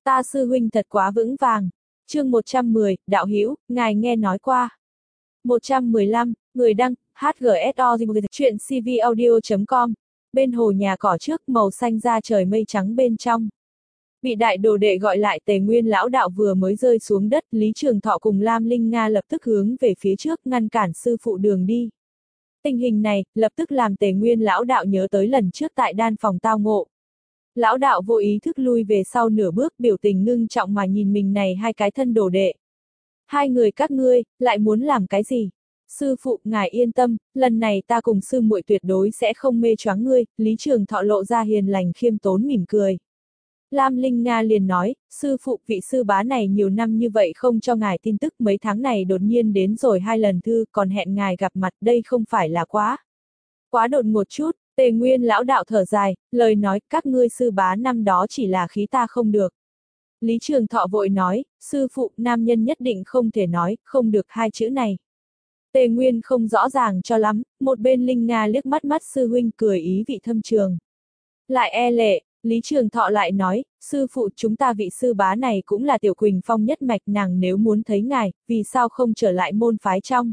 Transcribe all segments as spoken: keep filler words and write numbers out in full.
Ta sư huynh thật quá vững vàng. Chương một trăm mười, đạo hữu, ngài nghe nói qua. một trăm mười lăm, người đăng, hát giê ét o chuyện cvaudio chấm com. Bên hồ nhà cỏ trước, màu xanh da trời mây trắng bên trong. Bị đại đồ đệ gọi lại, Tề Nguyên lão đạo vừa mới rơi xuống đất, Lý Trường Thọ cùng Lam Linh Nga lập tức hướng về phía trước ngăn cản sư phụ đường đi. Tình hình này, lập tức làm Tề Nguyên lão đạo nhớ tới lần trước tại đan phòng tao ngộ. Lão đạo vô ý thức lui về sau nửa bước, biểu tình ngưng trọng mà nhìn mình này hai cái thân đồ đệ. Hai người các ngươi, lại muốn làm cái gì? Sư phụ, ngài yên tâm, lần này ta cùng sư muội tuyệt đối sẽ không mê choáng ngươi, Lý Trường Thọ lộ ra hiền lành khiêm tốn mỉm cười. Lam Linh Nga liền nói, sư phụ, vị sư bá này nhiều năm như vậy không cho ngài tin tức, mấy tháng này đột nhiên đến rồi hai lần thư, còn hẹn ngài gặp mặt, đây không phải là quá. Quá đột ngột chút. Tề Nguyên lão đạo thở dài, lời nói, các ngươi sư bá năm đó chỉ là khí ta không được. Lý Trường Thọ vội nói, sư phụ, nam nhân nhất định không thể nói, không được hai chữ này. Tề Nguyên không rõ ràng cho lắm, một bên Linh Nga liếc mắt mắt sư huynh cười ý vị thâm trường. Lại e lệ, Lý Trường Thọ lại nói, sư phụ, chúng ta vị sư bá này cũng là Tiểu Quỳnh Phong nhất mạch, nàng nếu muốn thấy ngài, vì sao không trở lại môn phái trong.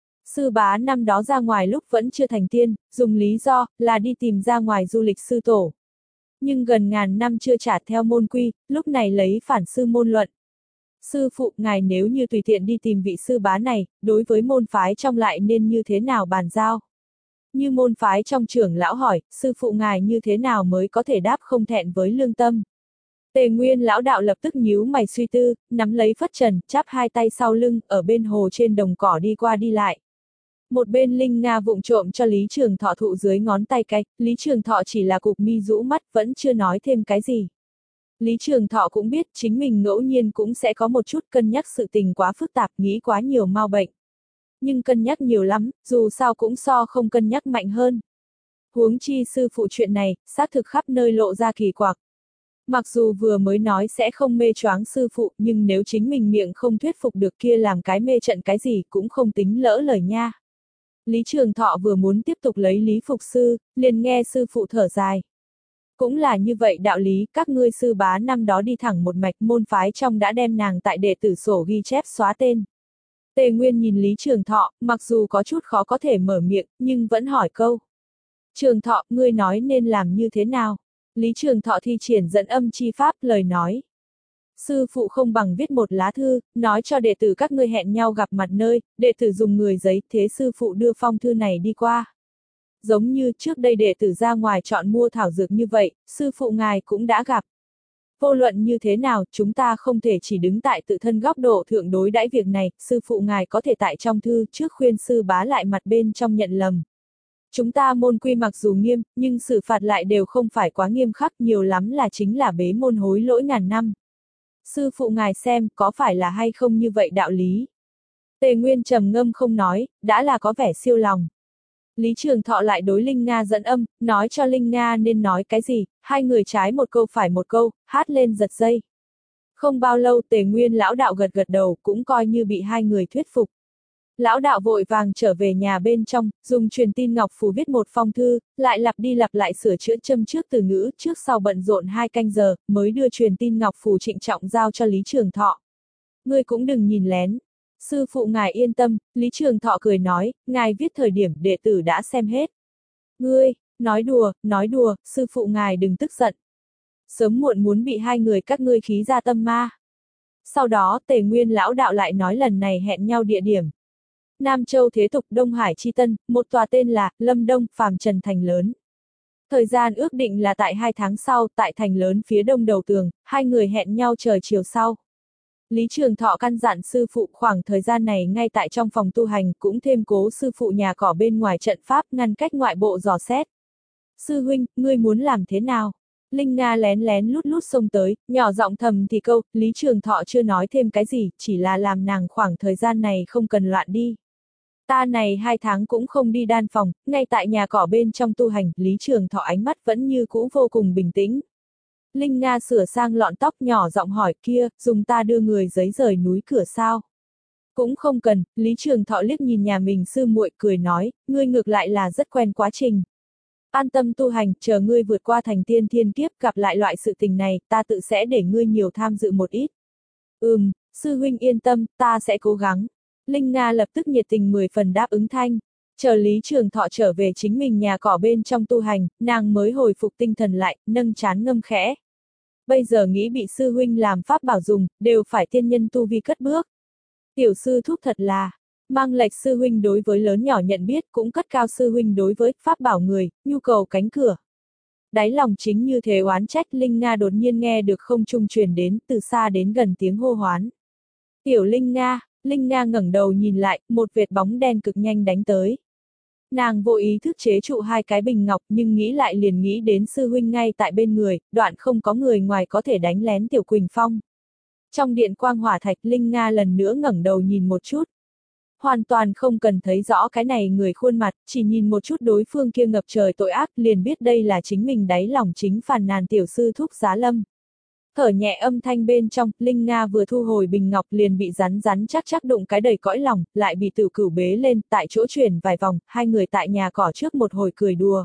Sư bá năm đó ra ngoài lúc vẫn chưa thành tiên, dùng lý do là đi tìm ra ngoài du lịch sư tổ. Nhưng gần ngàn năm chưa trả theo môn quy, lúc này lấy phản sư môn luận. Sư phụ, ngài nếu như tùy tiện đi tìm vị sư bá này, đối với môn phái trong lại nên như thế nào bàn giao? Như môn phái trong trưởng lão hỏi, sư phụ ngài như thế nào mới có thể đáp không thẹn với lương tâm? Tề Nguyên lão đạo lập tức nhíu mày suy tư, nắm lấy phất trần, chắp hai tay sau lưng, ở bên hồ trên đồng cỏ đi qua đi lại. Một bên Linh Nga vụng trộm cho Lý Trường Thọ thụ dưới ngón tay cái, Lý Trường Thọ chỉ là cụp mi rũ mắt, vẫn chưa nói thêm cái gì. Lý Trường Thọ cũng biết chính mình ngẫu nhiên cũng sẽ có một chút cân nhắc sự tình quá phức tạp, nghĩ quá nhiều mau bệnh. Nhưng cân nhắc nhiều lắm, dù sao cũng so không cân nhắc mạnh hơn. Huống chi sư phụ chuyện này, xác thực khắp nơi lộ ra kỳ quặc. Mặc dù vừa mới nói sẽ không mê choáng sư phụ, nhưng nếu chính mình miệng không thuyết phục được kia làm cái mê trận cái gì cũng không tính lỡ lời nha. Lý Trường Thọ vừa muốn tiếp tục lấy Lý Phục Sư, liền nghe sư phụ thở dài. Cũng là như vậy đạo lý, các ngươi sư bá năm đó đi thẳng một mạch, môn phái trong đã đem nàng tại đệ tử sổ ghi chép xóa tên. Tề Nguyên nhìn Lý Trường Thọ, mặc dù có chút khó có thể mở miệng, nhưng vẫn hỏi câu. Trường Thọ, ngươi nói nên làm như thế nào? Lý Trường Thọ thi triển dẫn âm chi pháp, lời nói. Sư phụ không bằng viết một lá thư, nói cho đệ tử các ngươi hẹn nhau gặp mặt nơi, đệ tử dùng người giấy, thế sư phụ đưa phong thư này đi qua. Giống như trước đây đệ tử ra ngoài chọn mua thảo dược như vậy, sư phụ ngài cũng đã gặp. Vô luận như thế nào, chúng ta không thể chỉ đứng tại tự thân góc độ thượng đối đãi việc này, sư phụ ngài có thể tại trong thư trước khuyên sư bá lại mặt bên trong nhận lầm. Chúng ta môn quy mặc dù nghiêm, nhưng xử phạt lại đều không phải quá nghiêm khắc, nhiều lắm là chính là bế môn hối lỗi ngàn năm. Sư phụ ngài xem, có phải là hay không như vậy đạo lý? Tề Nguyên trầm ngâm không nói, đã là có vẻ siêu lòng. Lý Trường Thọ lại đối Linh Nga dẫn âm, nói cho Linh Nga nên nói cái gì, hai người trái một câu phải một câu, hát lên giật dây. Không bao lâu Tề Nguyên lão đạo gật gật đầu, cũng coi như bị hai người thuyết phục. Lão đạo vội vàng trở về nhà bên trong, dùng truyền tin ngọc phù viết một phong thư, lại lặp đi lặp lại sửa chữa châm trước từ ngữ, trước sau bận rộn hai canh giờ, mới đưa truyền tin ngọc phù trịnh trọng giao cho Lý Trường Thọ. Ngươi cũng đừng nhìn lén. Sư phụ ngài yên tâm, Lý Trường Thọ cười nói, ngài viết thời điểm đệ tử đã xem hết. Ngươi, nói đùa, nói đùa, sư phụ ngài đừng tức giận. Sớm muộn muốn bị hai người các ngươi khí ra tâm ma. Sau đó Tề Nguyên lão đạo lại nói lần này hẹn nhau địa điểm. Nam Châu Thế Tục, Đông Hải Chi Tân, một tòa tên là Lâm Đông, Phàm Trần Thành Lớn. Thời gian ước định là tại hai tháng sau, tại Thành Lớn phía đông đầu tường, hai người hẹn nhau trời chiều sau. Lý Trường Thọ căn dặn sư phụ khoảng thời gian này ngay tại trong phòng tu hành, cũng thêm cố sư phụ nhà cỏ bên ngoài trận pháp ngăn cách ngoại bộ dò xét. Sư huynh, ngươi muốn làm thế nào? Linh Nga lén lén lút lút xông tới, nhỏ giọng thầm thì câu, Lý Trường Thọ chưa nói thêm cái gì, chỉ là làm nàng khoảng thời gian này không cần loạn đi. Ta này hai tháng cũng không đi đan phòng, ngay tại nhà cỏ bên trong tu hành, Lý Trường Thọ ánh mắt vẫn như cũ vô cùng bình tĩnh. Linh Nga sửa sang lọn tóc nhỏ giọng hỏi kia, dùng ta đưa người giấy rời núi cửa sao? Cũng không cần, Lý Trường Thọ liếc nhìn nhà mình sư muội cười nói, ngươi ngược lại là rất quen quá trình. An tâm tu hành, chờ ngươi vượt qua thành tiên thiên kiếp, gặp lại loại sự tình này, ta tự sẽ để ngươi nhiều tham dự một ít. Ừm, sư huynh yên tâm, ta sẽ cố gắng. Linh Nga lập tức nhiệt tình mười phần đáp ứng thanh. Chờ Lý Trường Thọ trở về chính mình nhà cỏ bên trong tu hành, nàng mới hồi phục tinh thần lại, nâng trán ngâm khẽ. Bây giờ nghĩ bị sư huynh làm pháp bảo dùng, đều phải tiên nhân tu vi cất bước. Tiểu sư thúc thật là, mang lệch sư huynh đối với lớn nhỏ nhận biết, cũng cất cao sư huynh đối với pháp bảo người, nhu cầu cánh cửa. Đáy lòng chính như thế oán trách, Linh Nga đột nhiên nghe được không trung truyền đến, từ xa đến gần tiếng hô hoán. Tiểu Linh Nga, Linh Nga ngẩng đầu nhìn lại, một vệt bóng đen cực nhanh đánh tới. Nàng vô ý thức chế trụ hai cái bình ngọc, nhưng nghĩ lại liền nghĩ đến sư huynh ngay tại bên người, đoạn không có người ngoài có thể đánh lén Tiểu Quỳnh Phong. Trong điện quang hỏa thạch, Linh Nga lần nữa ngẩng đầu nhìn một chút. Hoàn toàn không cần thấy rõ cái này người khuôn mặt, chỉ nhìn một chút đối phương kia ngập trời tội ác, liền biết đây là chính mình đáy lòng chính phàn nàn tiểu sư thúc Giá Lâm. Thở nhẹ âm thanh bên trong, Linh Nga vừa thu hồi bình ngọc liền bị rắn rắn chắc chắc đụng cái đầy cõi lòng, lại bị Tử Cửu bế lên, tại chỗ chuyển vài vòng, hai người tại nhà cỏ trước một hồi cười đùa.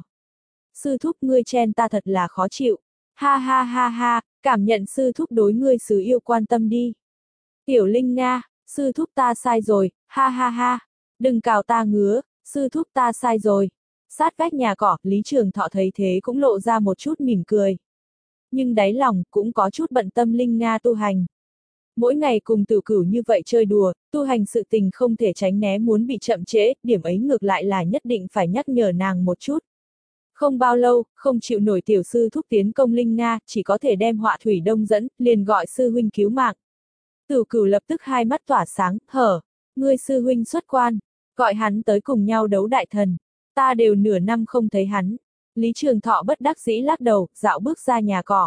Sư thúc ngươi chen ta thật là khó chịu. Ha ha ha ha, cảm nhận sư thúc đối ngươi xứ yêu quan tâm đi. Tiểu Linh Nga, sư thúc ta sai rồi, ha ha ha, đừng cào ta ngứa, sư thúc ta sai rồi. Sát vách nhà cỏ, Lý Trường Thọ thấy thế cũng lộ ra một chút mỉm cười. Nhưng đáy lòng cũng có chút bận tâm Linh Nga tu hành. Mỗi ngày cùng Tử Cửu như vậy chơi đùa, tu hành sự tình không thể tránh né muốn bị chậm trễ, điểm ấy ngược lại là nhất định phải nhắc nhở nàng một chút. Không bao lâu, không chịu nổi tiểu sư thúc tiến công Linh Nga, chỉ có thể đem họa thủy đông dẫn, liền gọi sư huynh cứu mạng. Tử Cửu lập tức hai mắt tỏa sáng, hở, ngươi sư huynh xuất quan, gọi hắn tới cùng nhau đấu đại thần. Ta đều nửa năm không thấy hắn. Lý Trường Thọ bất đắc dĩ lắc đầu, dạo bước ra nhà cỏ.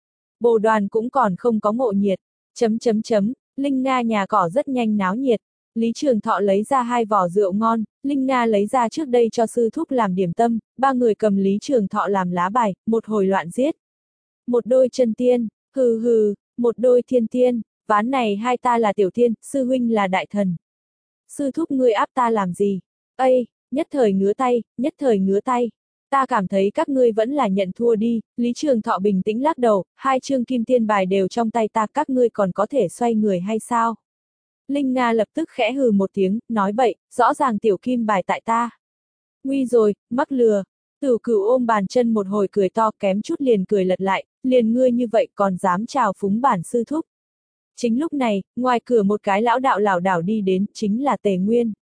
Bồ đoàn cũng còn không có ngộ nhiệt. Chấm chấm chấm, Linh Nga nhà cỏ rất nhanh náo nhiệt. Lý Trường Thọ lấy ra hai vỏ rượu ngon, Linh Nga lấy ra trước đây cho sư thúc làm điểm tâm, ba người cầm Lý Trường Thọ làm lá bài, một hồi loạn giết. Một đôi chân tiên, hừ hừ, một đôi thiên tiên, ván này hai ta là tiểu tiên, sư huynh là đại thần. Sư thúc ngươi áp ta làm gì? Ây, nhất thời ngứa tay, nhất thời ngứa tay. Ta cảm thấy các ngươi vẫn là nhận thua đi. Lý Trường Thọ bình tĩnh lắc đầu, hai chương kim tiên bài đều trong tay ta, các ngươi còn có thể xoay người hay sao? Linh Nga lập tức khẽ hừ một tiếng, nói bậy, rõ ràng tiểu kim bài tại ta. Nguy rồi, mắc lừa. Tử Cửu ôm bàn chân một hồi cười to, kém chút liền cười lật lại, liền ngươi như vậy còn dám chào phúng bản sư thúc. Chính lúc này, ngoài cửa một cái lão đạo lảo đảo đi đến, chính là Tề Nguyên.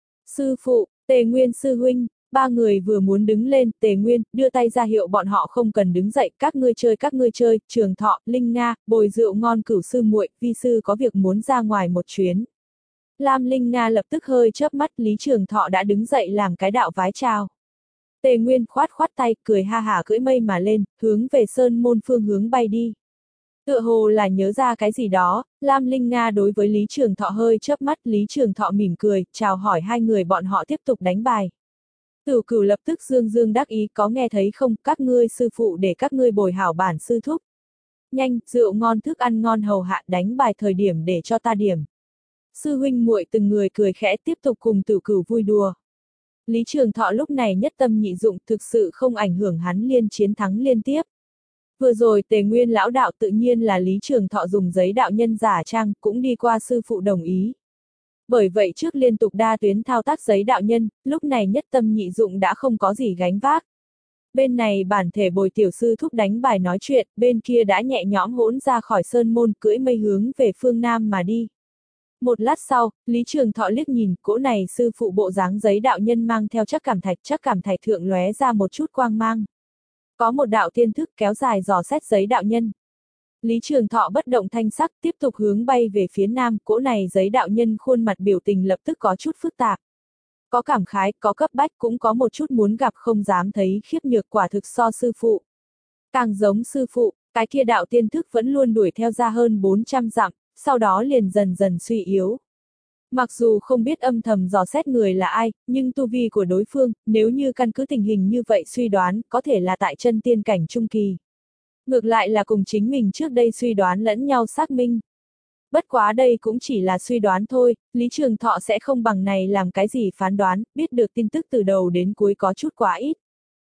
Sư phụ, Tề Nguyên sư huynh. Ba người vừa muốn đứng lên, Tề Nguyên đưa tay ra hiệu bọn họ không cần đứng dậy, các ngươi chơi các ngươi chơi, Trường Thọ, Linh Nga, bồi rượu ngon Cửu sư muội, vi sư có việc muốn ra ngoài một chuyến. Lam Linh Nga lập tức hơi chớp mắt, Lý Trường Thọ đã đứng dậy làm cái đạo vái chào. Tề Nguyên khoát khoát tay, cười ha hả cưỡi mây mà lên, hướng về sơn môn phương hướng bay đi. Tựa hồ là nhớ ra cái gì đó, Lam Linh Nga đối với Lý Trường Thọ hơi chớp mắt, Lý Trường Thọ mỉm cười, chào hỏi hai người bọn họ tiếp tục đánh bài. Tử Cửu lập tức dương dương đắc ý, có nghe thấy không, các ngươi sư phụ để các ngươi bồi hảo bản sư thúc. Nhanh, rượu ngon thức ăn ngon hầu hạ, đánh bài thời điểm để cho ta điểm. Sư huynh muội từng người cười khẽ tiếp tục cùng Tử Cửu vui đùa. Lý Trường Thọ lúc này nhất tâm nhị dụng, thực sự không ảnh hưởng hắn liên chiến thắng liên tiếp. Vừa rồi Tề Nguyên lão đạo tự nhiên là Lý Trường Thọ dùng giấy đạo nhân giả trang, cũng đi qua sư phụ đồng ý. Bởi vậy trước liên tục đa tuyến thao tác giấy đạo nhân, lúc này nhất tâm nhị dụng đã không có gì gánh vác. Bên này bản thể bồi tiểu sư thúc đánh bài nói chuyện, bên kia đã nhẹ nhõm hỗn ra khỏi sơn môn, cưỡi mây hướng về phương Nam mà đi. Một lát sau, Lý Trường Thọ liếc nhìn, cỗ này sư phụ bộ dáng giấy đạo nhân mang theo chắc cảm thạch, chắc cảm thạch thượng lóe ra một chút quang mang. Có một đạo tiên thức kéo dài dò xét giấy đạo nhân. Lý Trường Thọ bất động thanh sắc, tiếp tục hướng bay về phía nam, cỗ này giấy đạo nhân khuôn mặt biểu tình lập tức có chút phức tạp. Có cảm khái, có cấp bách, cũng có một chút muốn gặp không dám thấy, khiếp nhược quả thực so sư phụ. Càng giống sư phụ, cái kia đạo tiên thức vẫn luôn đuổi theo ra hơn bốn trăm dặm, sau đó liền dần dần suy yếu. Mặc dù không biết âm thầm dò xét người là ai, nhưng tu vi của đối phương, nếu như căn cứ tình hình như vậy suy đoán, có thể là tại chân tiên cảnh trung kỳ. Ngược lại là cùng chính mình trước đây suy đoán lẫn nhau xác minh. Bất quá đây cũng chỉ là suy đoán thôi, Lý Trường Thọ sẽ không bằng này làm cái gì phán đoán, biết được tin tức từ đầu đến cuối có chút quá ít.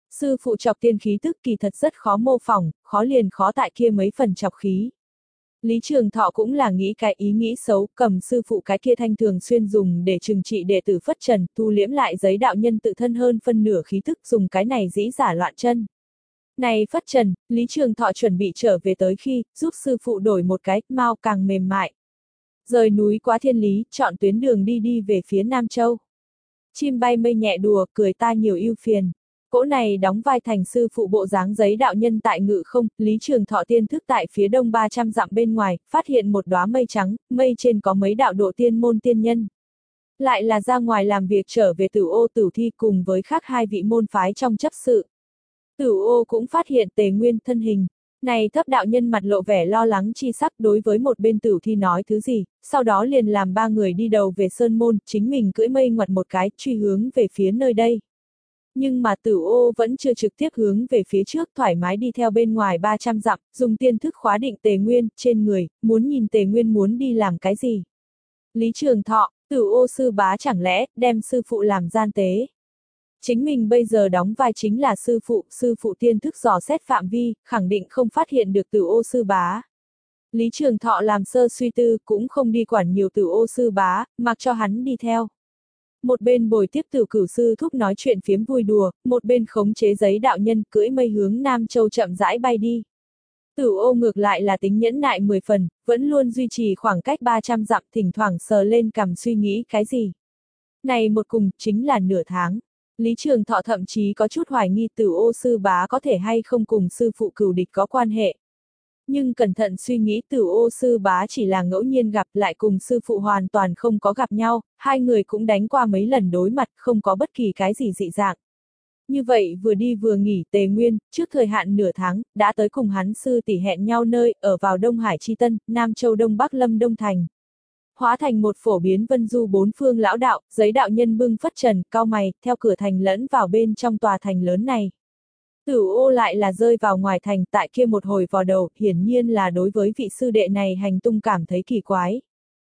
Sư phụ chọc tiên khí tức kỳ thật rất khó mô phỏng, khó liền khó tại kia mấy phần chọc khí. Lý Trường Thọ cũng là nghĩ cái ý nghĩ xấu, cầm sư phụ cái kia thanh thường xuyên dùng để trừng trị đệ tử phất trần, tu liễm lại giấy đạo nhân tự thân hơn phân nửa khí thức dùng cái này dĩ giả loạn chân. Này phất trần, Lý Trường Thọ chuẩn bị trở về tới khi, giúp sư phụ đổi một cái, mau càng mềm mại. Rời núi quá thiên lý, chọn tuyến đường đi đi về phía Nam Châu. Chim bay mây nhẹ đùa, cười ta nhiều ưu phiền. Cỗ này đóng vai thành sư phụ bộ dáng giấy đạo nhân tại ngự không, Lý Trường Thọ tiên thức tại phía đông ba trăm dặm bên ngoài, phát hiện một đóa mây trắng, mây trên có mấy đạo độ tiên môn tiên nhân. Lại là ra ngoài làm việc trở về Tử Ô Tử Thi cùng với khác hai vị môn phái trong chấp sự. Tử Ô cũng phát hiện Tề Nguyên thân hình. Này thấp đạo nhân mặt lộ vẻ lo lắng chi sắc đối với một bên Tử Thi nói thứ gì, sau đó liền làm ba người đi đầu về sơn môn, chính mình cưỡi mây ngoặt một cái, truy hướng về phía nơi đây. Nhưng mà Tử Ô vẫn chưa trực tiếp hướng về phía trước, thoải mái đi theo bên ngoài ba trăm dặm, dùng tiên thức khóa định Tề Nguyên, trên người, muốn nhìn Tề Nguyên muốn đi làm cái gì. Lý Trường Thọ, Tử Ô sư bá chẳng lẽ, đem sư phụ làm gian tế. Chính mình bây giờ đóng vai chính là sư phụ, sư phụ tiên thức dò xét phạm vi, khẳng định không phát hiện được Tử Ô sư bá. Lý Trường Thọ làm sơ suy tư, cũng không đi quản nhiều Tử Ô sư bá, mặc cho hắn đi theo. Một bên bồi tiếp Tử Cửu sư thúc nói chuyện phiếm vui đùa, một bên khống chế giấy đạo nhân cưỡi mây hướng Nam Châu chậm rãi bay đi. Tử Ô ngược lại là tính nhẫn nại mười phần, vẫn luôn duy trì khoảng cách ba trăm dặm, thỉnh thoảng sờ lên cằm suy nghĩ cái gì. Này một cùng, chính là nửa tháng. Lý Trường Thọ thậm chí có chút hoài nghi Tử Ô sư bá có thể hay không cùng sư phụ cửu địch có quan hệ. Nhưng cẩn thận suy nghĩ Tử Ô sư bá chỉ là ngẫu nhiên gặp lại cùng sư phụ hoàn toàn không có gặp nhau, hai người cũng đánh qua mấy lần đối mặt không có bất kỳ cái gì dị dạng. Như vậy vừa đi vừa nghỉ Tề Nguyên, trước thời hạn nửa tháng, đã tới cùng hắn sư tỷ hẹn nhau nơi, ở vào Đông Hải Chi Tân, Nam Châu Đông Bắc Lâm Đông Thành. Hóa thành một phổ biến vân du bốn phương lão đạo, giấy đạo nhân bưng phất trần, cao mày, theo cửa thành lẫn vào bên trong tòa thành lớn này. Tử Ô lại là rơi vào ngoài thành tại kia một hồi vò đầu, hiển nhiên là đối với vị sư đệ này hành tung cảm thấy kỳ quái.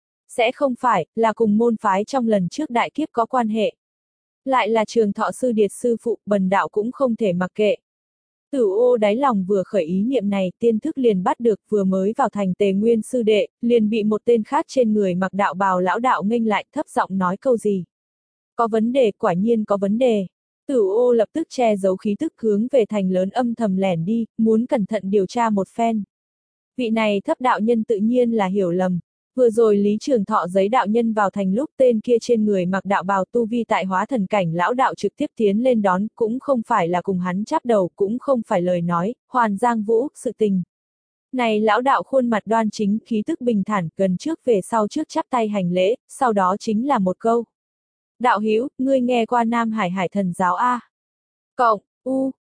Sẽ không phải, là cùng môn phái trong lần trước đại kiếp có quan hệ. Lại là Trường Thọ sư điệt sư phụ, bần đạo cũng không thể mặc kệ. Tử Ô đáy lòng vừa khởi ý niệm này, tiên thức liền bắt được, vừa mới vào thành Tề Nguyên sư đệ, liền bị một tên khác trên người mặc đạo bào lão đạo nghênh lại, thấp giọng nói câu gì. Có vấn đề, quả nhiên có vấn đề. Tử Ô lập tức che giấu khí tức hướng về thành lớn âm thầm lẻn đi, muốn cẩn thận điều tra một phen. Vị này thấp đạo nhân tự nhiên là hiểu lầm. Vừa rồi Lý Trường Thọ giấy đạo nhân vào thành lúc tên kia trên người mặc đạo bào tu vi tại hóa thần cảnh lão đạo trực tiếp tiến lên đón, cũng không phải là cùng hắn chắp đầu, cũng không phải lời nói, hoàn giang vũ, sự tình. Này lão đạo khuôn mặt đoan chính, khí tức bình thản, gần trước về sau trước chắp tay hành lễ, sau đó chính là một câu. Đạo hữu, ngươi nghe qua Nam Hải Hải Thần giáo A. Cộng, U,